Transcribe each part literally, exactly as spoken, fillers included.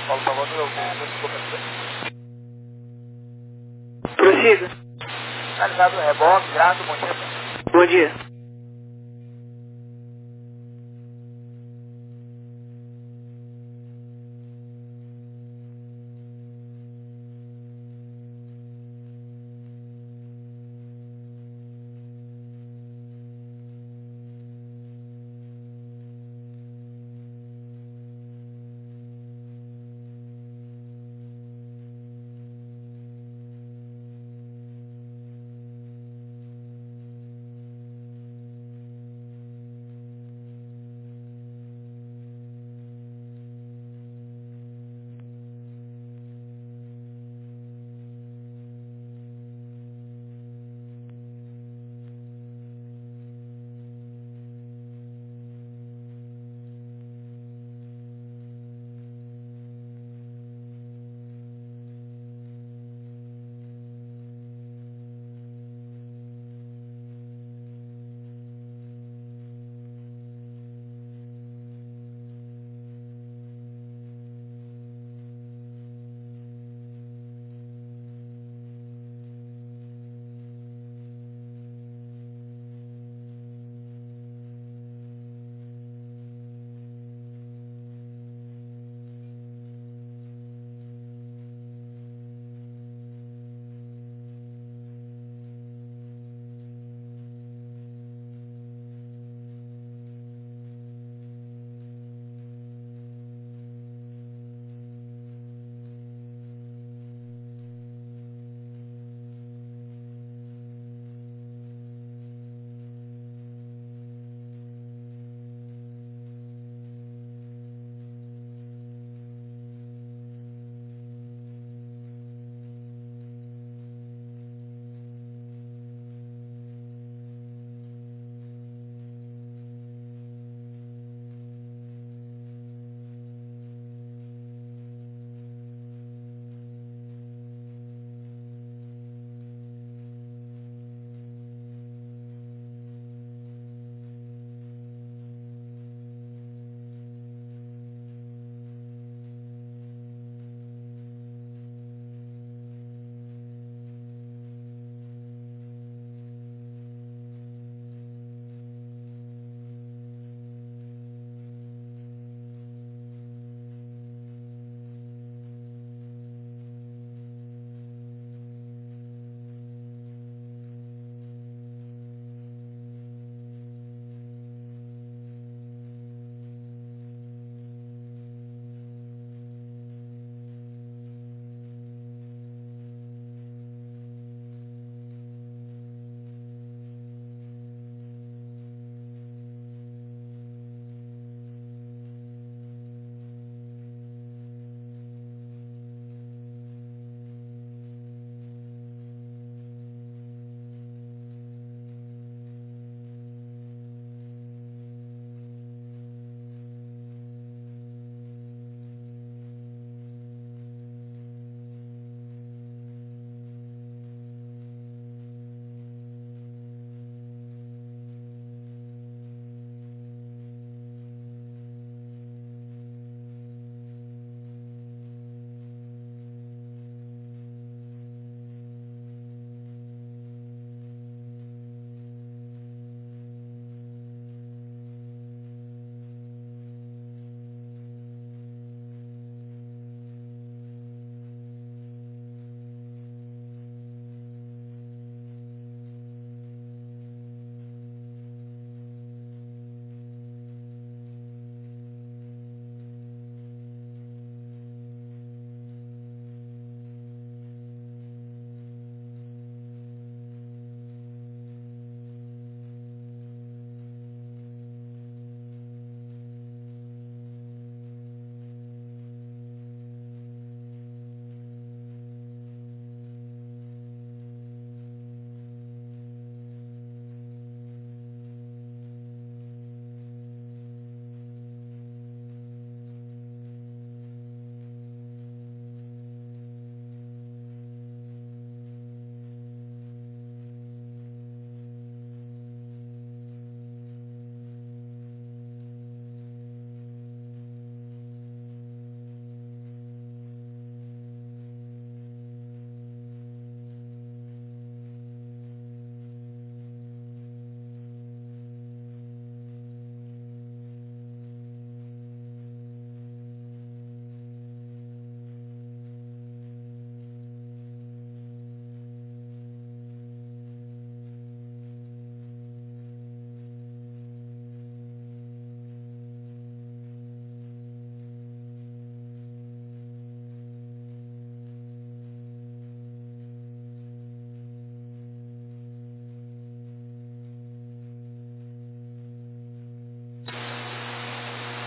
Paulo Salvador, eu vou desculpa. Prossiga. Finalizado, é bom, grato, bom dia. Bom dia.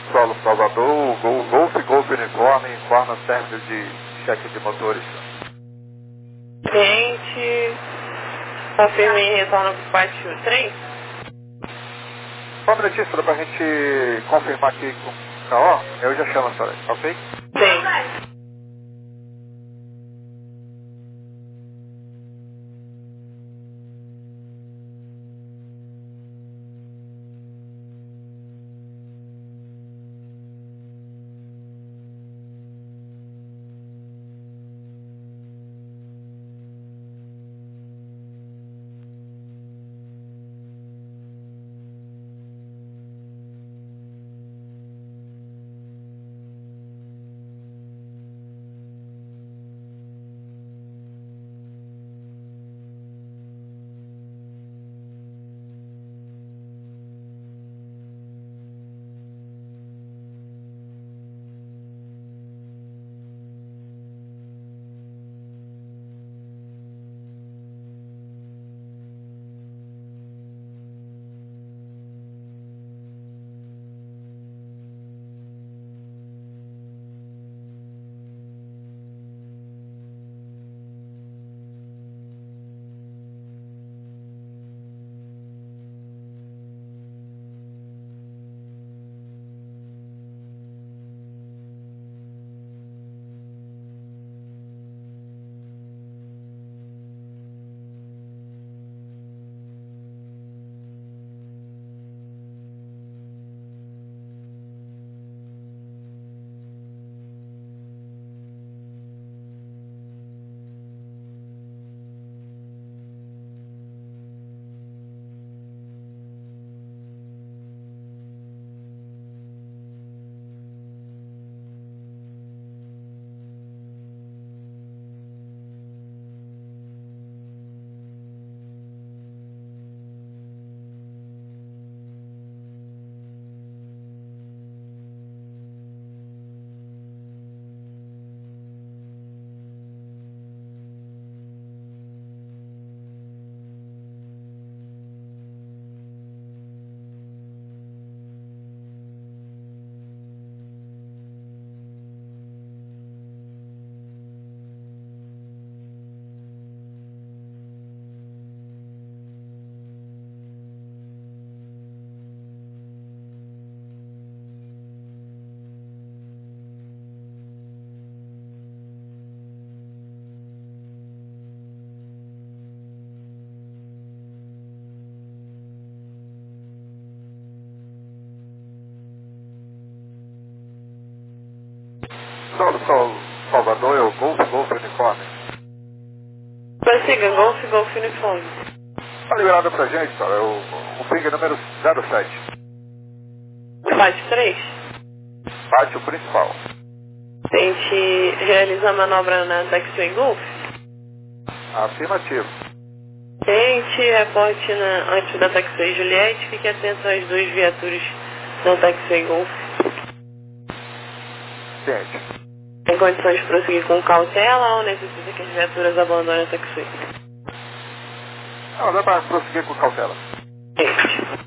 Solo Salvador, Gol, Golf Golf Uniforme, informa término de cheque de motores. Cliente, confirma e retorna para o pátio três. Só um minutinho, senhora, pra gente confirmar aqui com o K O, eu já chamo a senhora, ok? Sim. Solo Sal, Salvador, eu Golf Golf Uniforme. Prossiga, Golf, Golf Uniforme. Tá liberado pra gente, senhora, é o, o finger número zero sete. Pátio três. Pátio principal. Tente realizar a manobra na Taxiway Golf. Afirmativo. Tente, reporte na, antes da Taxiway Juliette. Fique atento às duas viaturas da Taxiway Golf. Ciente. Tem condições de prosseguir com cautela ou necessita que as viaturas abandonem a Taxiway? Não, dá pra prosseguir com cautela. Tente.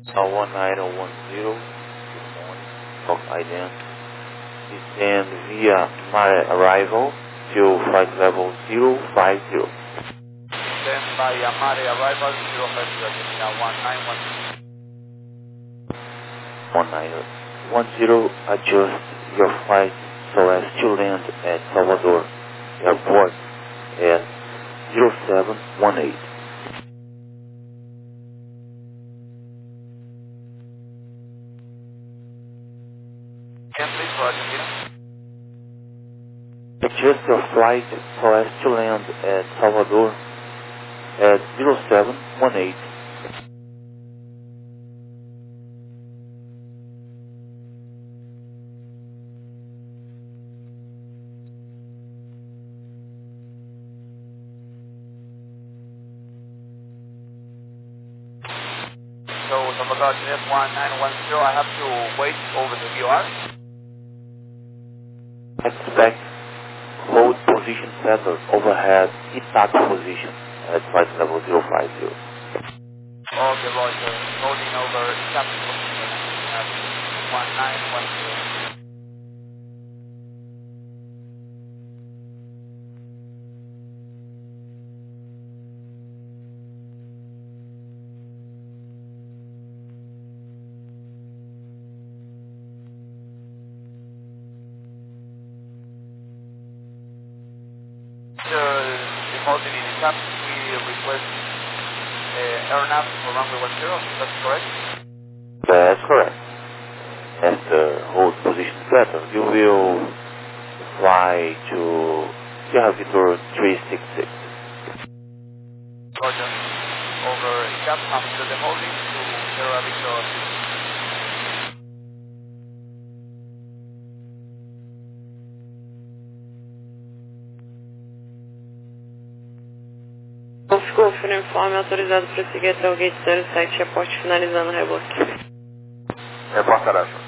Uh, one nine one zero, good morning, Fox Ident. Descend via my arrival to flight level zero five zero. Descend by Amare arrival zero five zero, one nine one zero. one nine one zero, adjust your flight so as to land at Salvador Airport at zero seven one eight. Adjust your flight so as to land at Salvador at zero seven one eight. So, Salvador Juliet one nine one zero, I have to wait over the V O R? Expect hold position settled overhead intact position at flight level zero five zero. Okay, Roger. Holding over captain position at one nine one zero. The holding in the captain, we request uh, air nav for runway one zero, that's correct? That's correct. As the hold position settled, you will fly to Sierra Victor three six six. Roger. Over cap after the holding to Sierra Victor. Ficou uniforme autorizado para seguir até o gate zero sete, reporte finalizando o reboque. Repórter tarefa.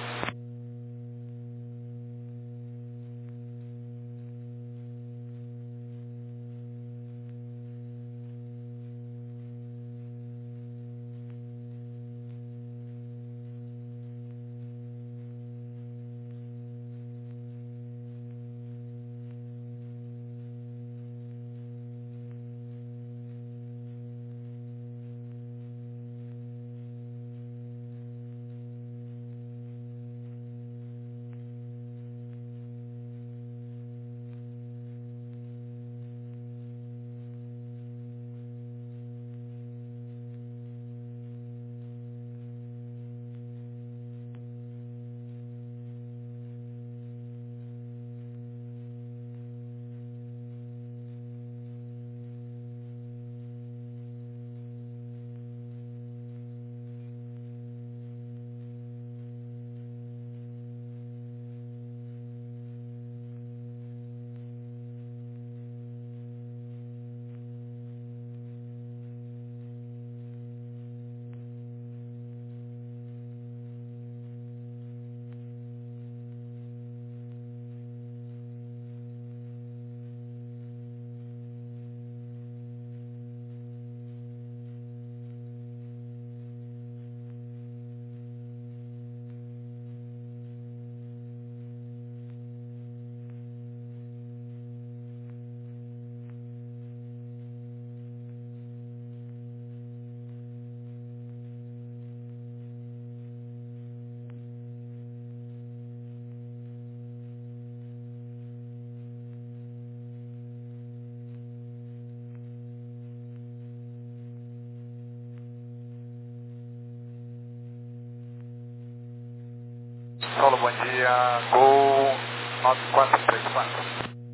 Solo, bom dia. Gol nove quatro três quatro.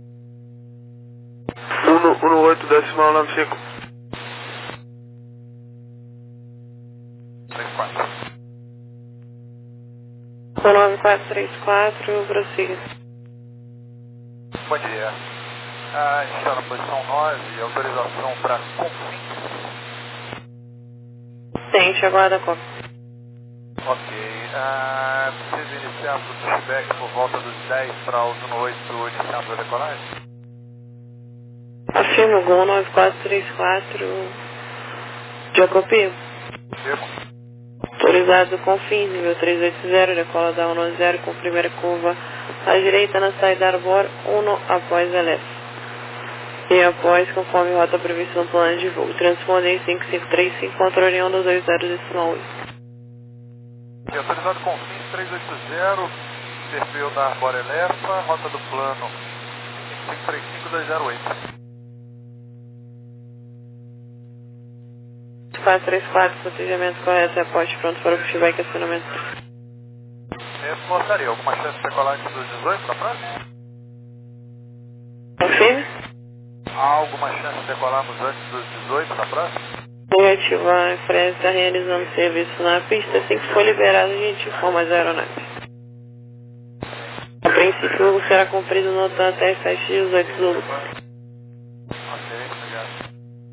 um oito decimal nove cinco. três quatro. nove quatro três quatro, prossiga. Bom dia. Ah, a gente está na posição nove, autorização para Confins. Tente, aguarda a copa. Ok. Ah, preciso iniciar o pushback por volta dos dez para o um oito iniciar a decolagem? Afirma, Gol nove quatro três quatro, Jacopio. Firmo. Autorizado com fins, nível trezentos e oitenta, decola da um zero com primeira curva à direita na saída Arbor, um após L F. E após, conforme rota prevista no plano de voo. Transponder cinco cinco três cinco, controle um dois zero decimal oito. Autorizado com fins trezentos e oitenta, perfil da Arbor Elefa, rota do plano cinco cinco três cinco dois zero oito. quatro três quatro, protegimento correto, reporte pronto para o pushback e acionamento. Reportaria, alguma chance de decolar antes dos dezoito para próxima? Confirme. Há alguma chance de decolarmos antes dos dezoito para próxima? Negativo, a empresa está realizando serviço na pista, assim que for liberado a gente informa as aeronaves. A princípio o será cumprido no tanto até as sete e dezoito Zulu. Ok, obrigado.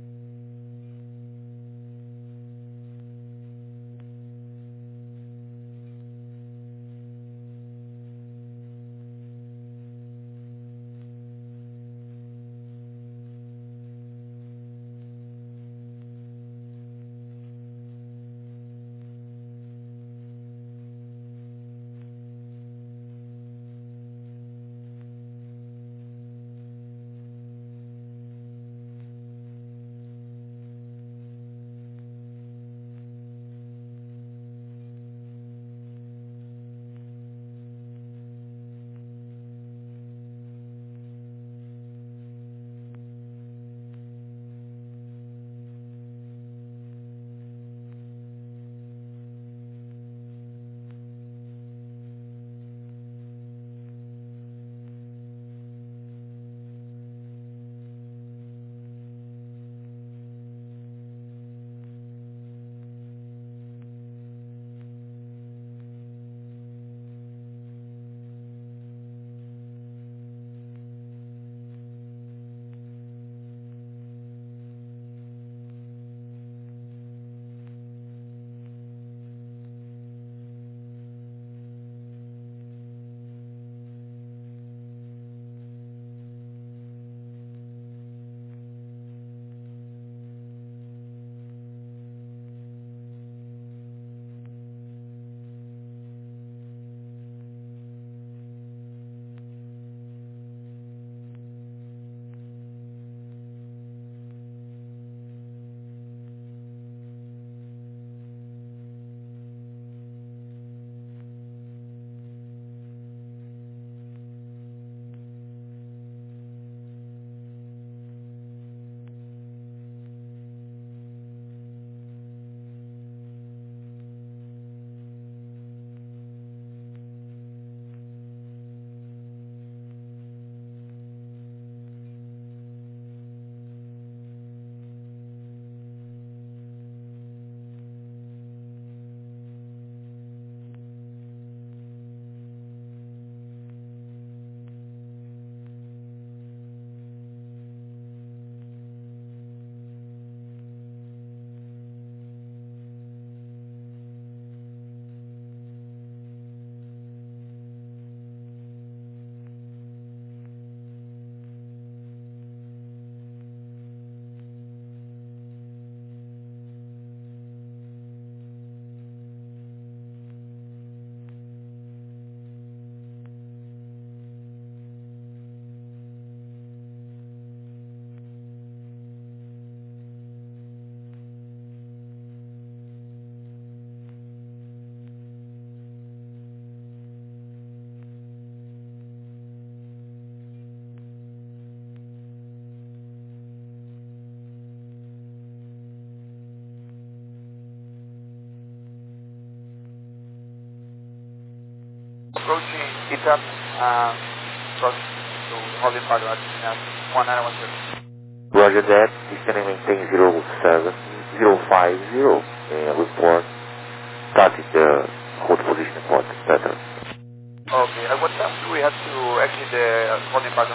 Approaching E T A P, uh, approach to Holding Park at one nine one zero. Roger that, descending maintain zero seven zero five zero, and report starting the hold position point better. Okay, at what time do we have to exit the Holding Park?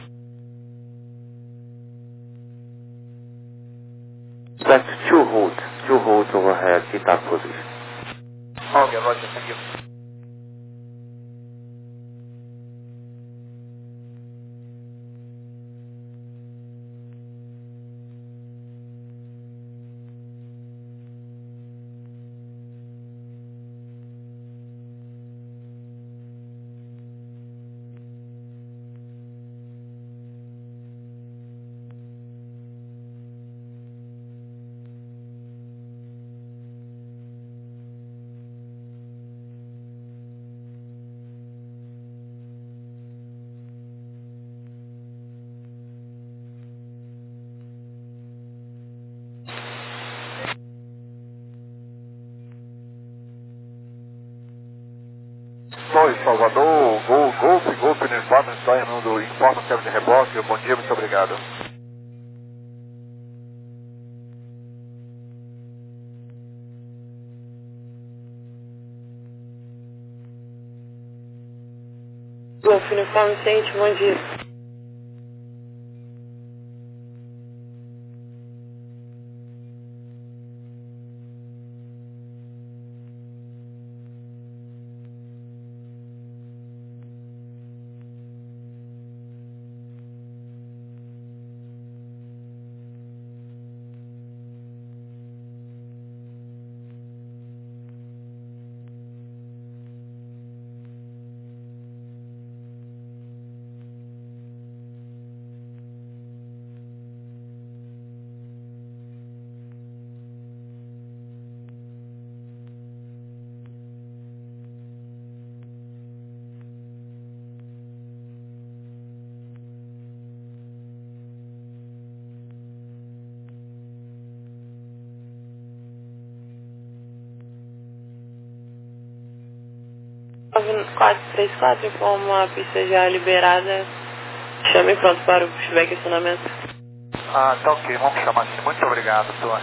Select two holds, two holds overhead E T A P position. Okay, Roger, thank you. Salvador, Gol, Golpe, Golpe no Informe, História do Informe, Câmara de Reboque. Bom dia, muito obrigado. Golf Uniforme Cente, bom dia. quatro três quatro informa a pista já liberada. Chame pronto para o pushback e acionamento. Ah, tá ok, vamos chamar assim. Muito obrigado, senhor.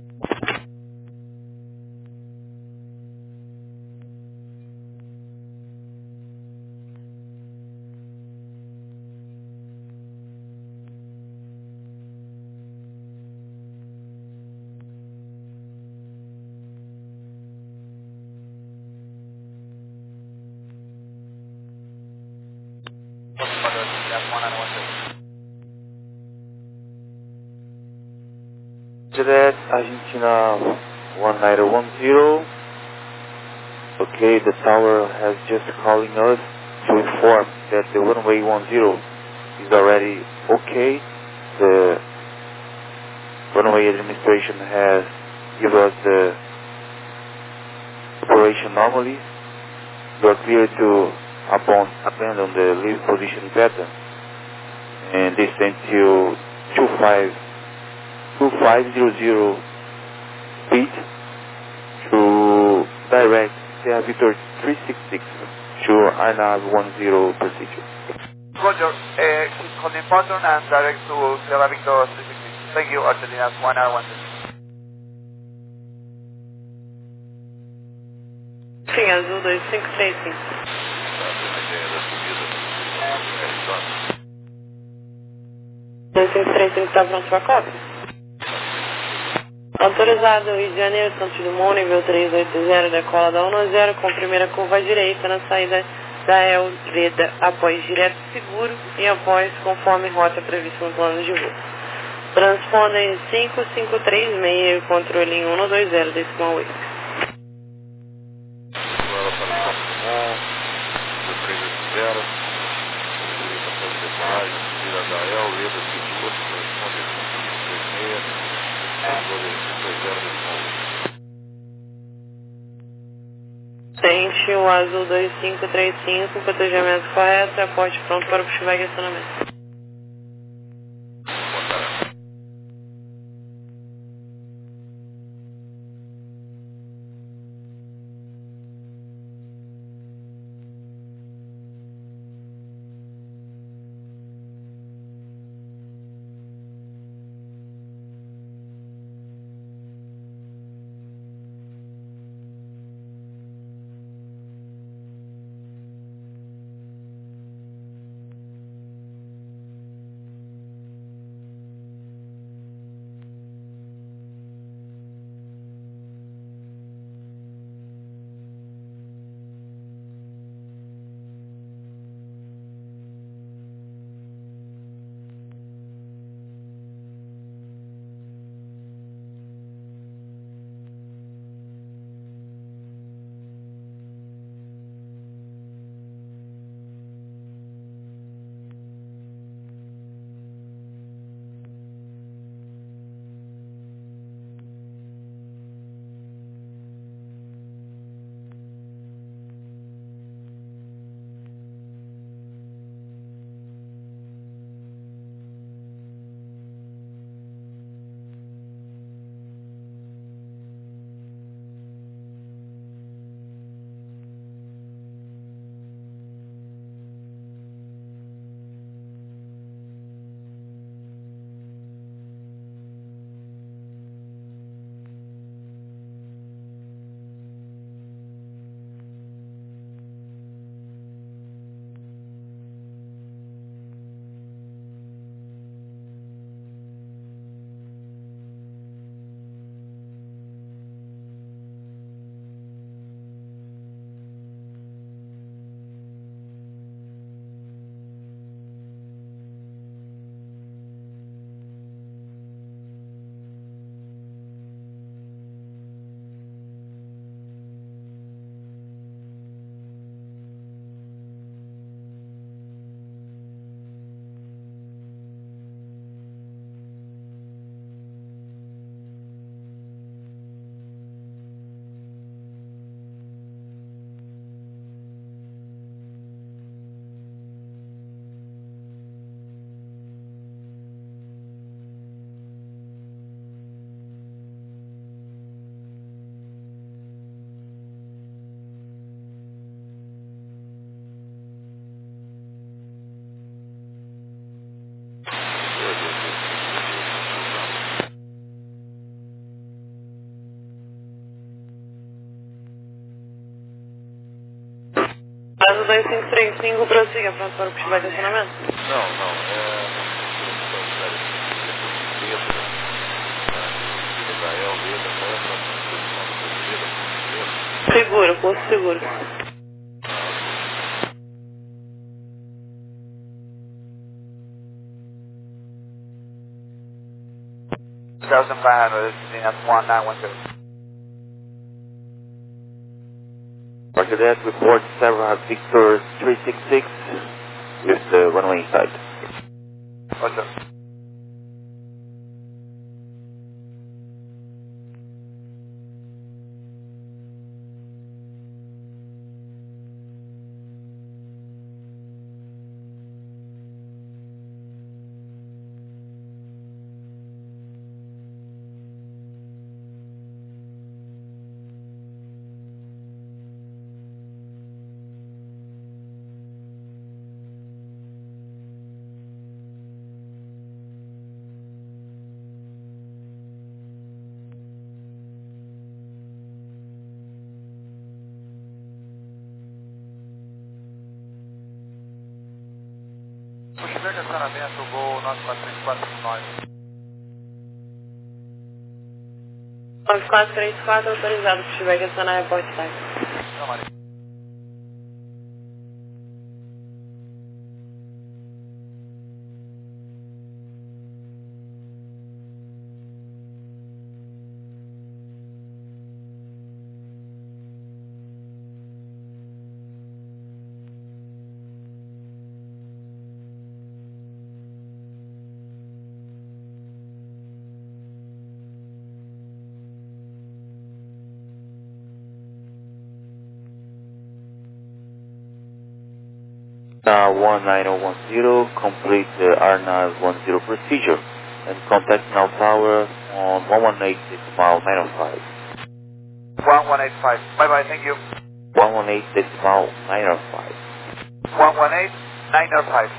Juliet, Argentina one nine one zero. Okay, the tower has just calling us to inform that the runway one zero is already okay. The runway administration has given us the operation normally. You are clear to upon abandon the leave position pattern and descend to two five two five zero zero feet to direct Sierra Victor three six six to I N A V one zero procedure. Roger, uh, keep holding pattern and direct to Sierra Victor three six six. Thank you, Argentina one nine one zero. Sim, azul dois cinco três cinco. dois cinco três cinco está pronto para a cópia? Autorizado Rio de Janeiro, Santos Dumont, nível três oito zero, decola da um zero com primeira curva à direita na saída da Elveda, após direto seguro e após conforme rota prevista no plano de voo. Transpondem cinco cinco três seis, controle em um dois zero, decimal oito. Agora para Santos Dumont, três oito zero, direita após decolagem, tira da Elveda, seguro, transpondem cinco cinco três seis. Sente o azul dois cinco três cinco, protegimento correto, aporte pronto para o pushback e acionamento. dois cinco três cinco, prossiga, pronto para o pushback de acionamento? Não, não, é... da E L, Leda, qual é a próxima posição? Seguro, posto seguro. two thousand five hundred, this is D N S one nine one zero. Roger that, report Sarah Victor three six six with the runway inside. Roger. Pushback de acionamento, voo nove quatro três quatro nove. nove quatro três quatro, autorizado, pushback de acionar report type. Não, Maria. Uh, one nine zero one zero, complete the R N A V ten procedure and contact now tower on one one eight decimal nine oh five. one one eight five. Bye bye, thank you. one one eight decimal nine oh five. one one eight nine oh five.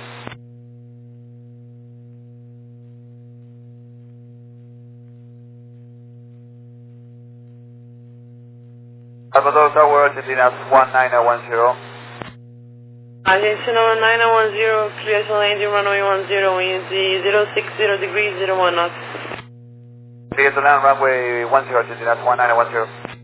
Salvador Tower, D N S one nine zero one zero. Agência number nine zero one zero, clear to landing runway one zero, wind zero six zero degrees, zero one knots. Clear to land runway one zero, D N S one nine zero one zero.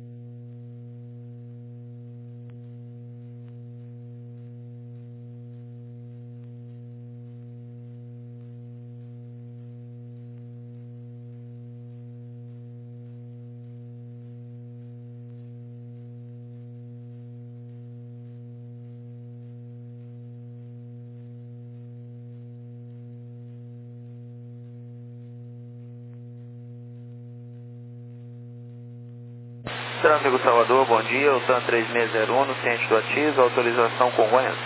Trânsito Salvador, bom dia, o TAM três seis zero um no ciente do ativo, autorização Congonhas.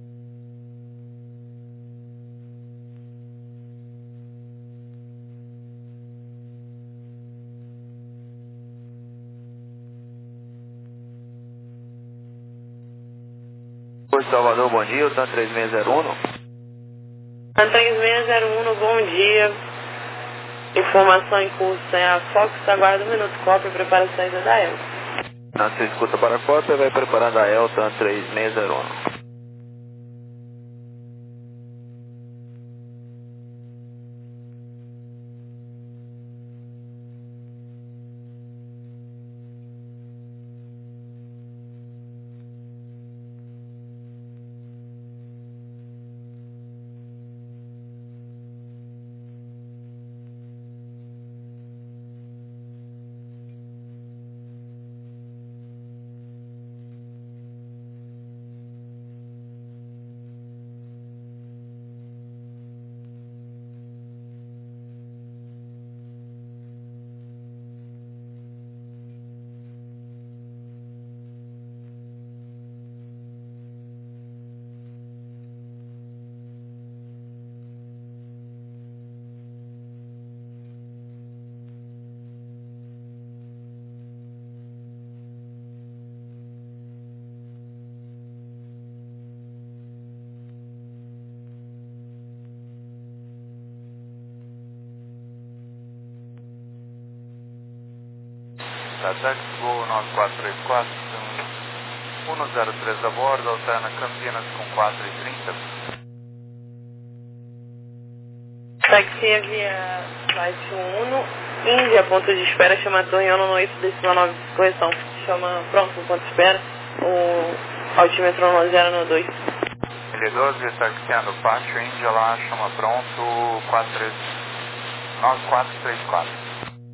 Oi Salvador, bom dia, o TAM três seis zero um. TAM três seis zero um, bom dia. Informação em curso, tem a Fox, aguarda um minuto, cópia e prepara a saída da E L. Na sua escuta para a cópia, vai preparando a E L TAM três seis zero um. Ataque, voo nove quatro três quatro, um zero três a bordo, alterna Campinas com quatro e trinta. Taxi via Flight um, Índia, ponto de espera, chama Torre no oito decimal nove, correção. Chama, pronto, ponto de espera, o altímetro no zero no dois. L doze, taxiando pátio, Índia lá, chama pronto, quatro três nove quatro três quatro.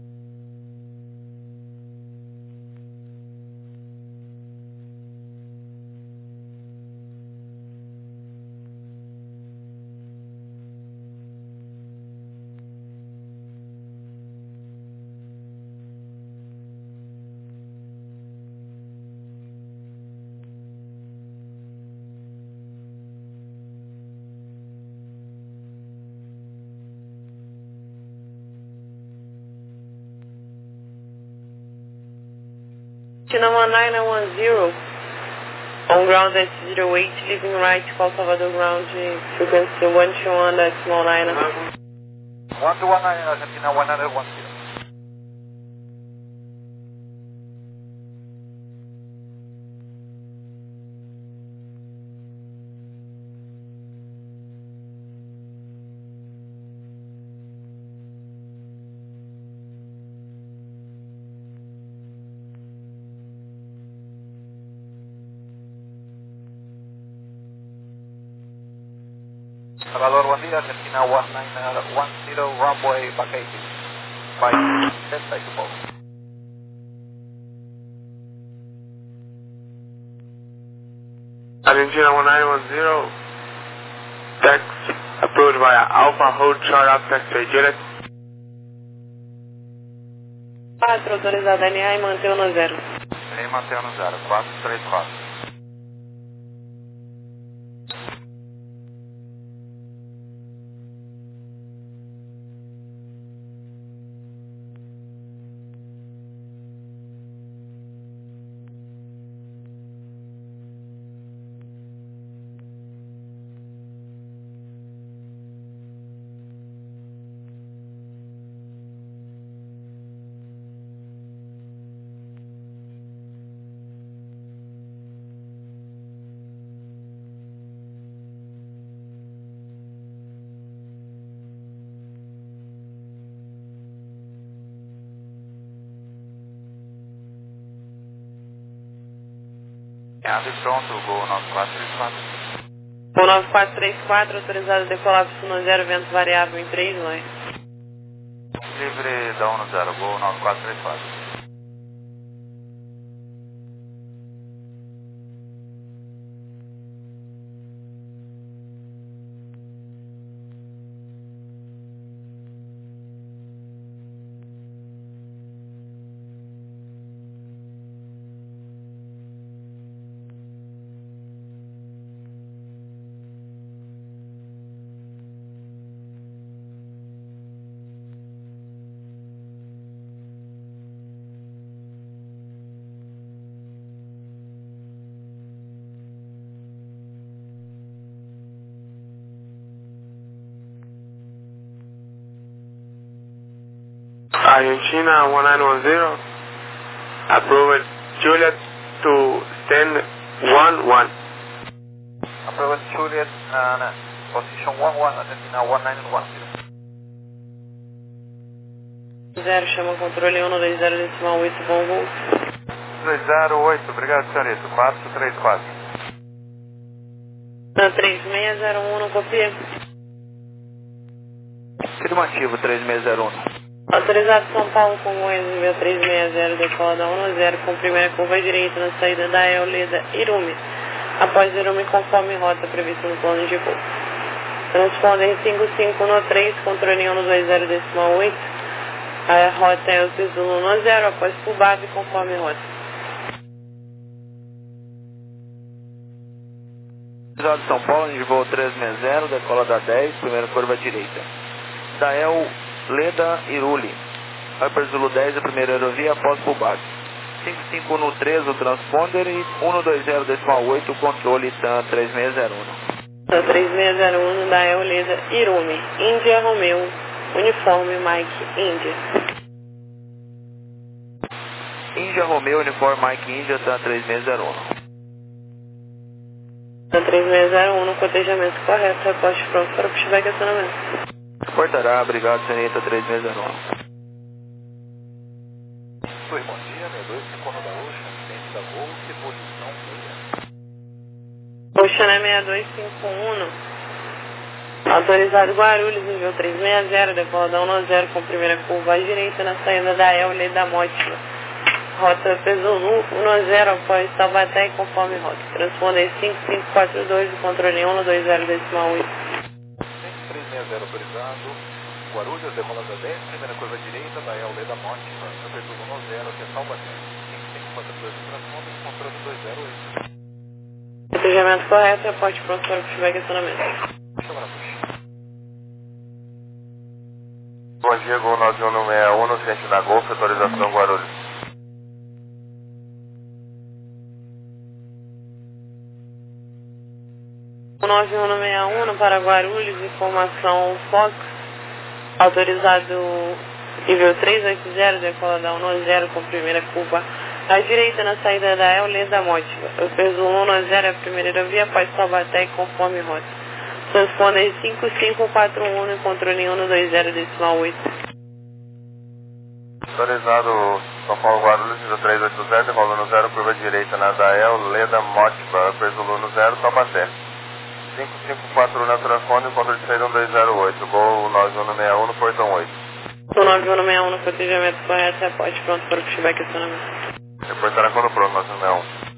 China one nine one zero, on ground at zero eight, leaving right, call Salvador ground, frequency one two one decimal nine. one two one nine, Argentina one nine one zero. Salvador, buen día, Argentina one nine one zero, runway back eighty. Bye, Delta to both. Argentina one nine one zero, tax approved via Alpha Hold Chart up taxi Juliet. quatro, autorizado N A e mantém no zero. E mantém no zero, quatro três quatro. Ave pronto, Gol nove quatro três quatro. Gol nove quatro três quatro, autorizado a decolar para o zero, vento variável em três, não é? Livre da um zero, Gol nove quatro três quatro. Argentina one nine one zero, approved Juliet to stand one one. Approved Juliet, uh, position one one, Argentina one nine one zero. zero, chama controle um dois zero decimal oito, bom voo. dois zero oito, obrigado senhorita, quatro três quatro. três seis zero um, não copia. Afirmativo, três seis zero um. Autorizado São Paulo com Goiás, nível três seis zero, decola da um zero, com primeira curva direita na saída da Eoleda Irumi. Após Irumi, conforme rota prevista no plano de voo. Transponder cinco cinco no três, controle um dois zero decimal oito. A rota é o Zulu no zero, após Pubave, conforme rota. Autorizado São Paulo, de voo três seis zero, decola da dez, primeira curva direita. Da El Leda Iruli. Vai para Zulu dez, a primeira aerovia após Pubave. cinco cinco no três, o transponder e um dois zero decimal oito, o controle T A M três seis zero um. três seis zero um da Eoleda Irumi. Índia Romeo, uniforme Mike Índia. Índia Romeo, uniforme Mike Índia, T A M três seis zero um. três seis zero um no cotejamento correto, reporte pronto para o pushback e acionamento. Reportará, obrigado, Cenita três seis zero um. Oi, bom dia, sessenta e dois, cinco da Ocean, frente da Golf, posição seis. Ocean é seis dois cinco um. Autorizado Guarulhos, nível três seis zero, decola da um zero com primeira curva à direita na saída da El Lei da Mótima. Rota Pesolu um zero após Taubaté conforme rota. Transponder cinco cinco quatro dois, o controle um dois zero decimal oito. três seis zero autorizado, Guarulhos, decola da dez, primeira curva à direita da El Lei da Mótima, Pesolu um zero até Taubaté. cinco cinco quatro dois, transponder, controle dois zero oito. Cotejamento correto, reporte pronto para o pushback e acionamento. Bom dia, Gol nove um um seis um no centro da Golf, autorização Guarulhos. nove um seis um para Guarulhos, informação Fox, autorizado nível três oito zero, decola da um zero com primeira curva à direita na saída da El Lei da Mótica. Eu fiz o um zero a primeira via após Taubaté conforme rota. Transponder cinco cinco quatro um no controle um dois zero decimal oito. Autorizado São Paulo Guarulhos, três oito zero, decola no zero, curva direita na da El Lei da Mótica, Pesolu no zero, Taubaté. cinco cinco quatro um na transponder, controle de saída um dois zero oito, Gol nove um seis um no portão oito. O nove um seis um no cotejamento correto, reporte pronto para o pushback e acionamento. Reportará quando pronto, nove um seis um.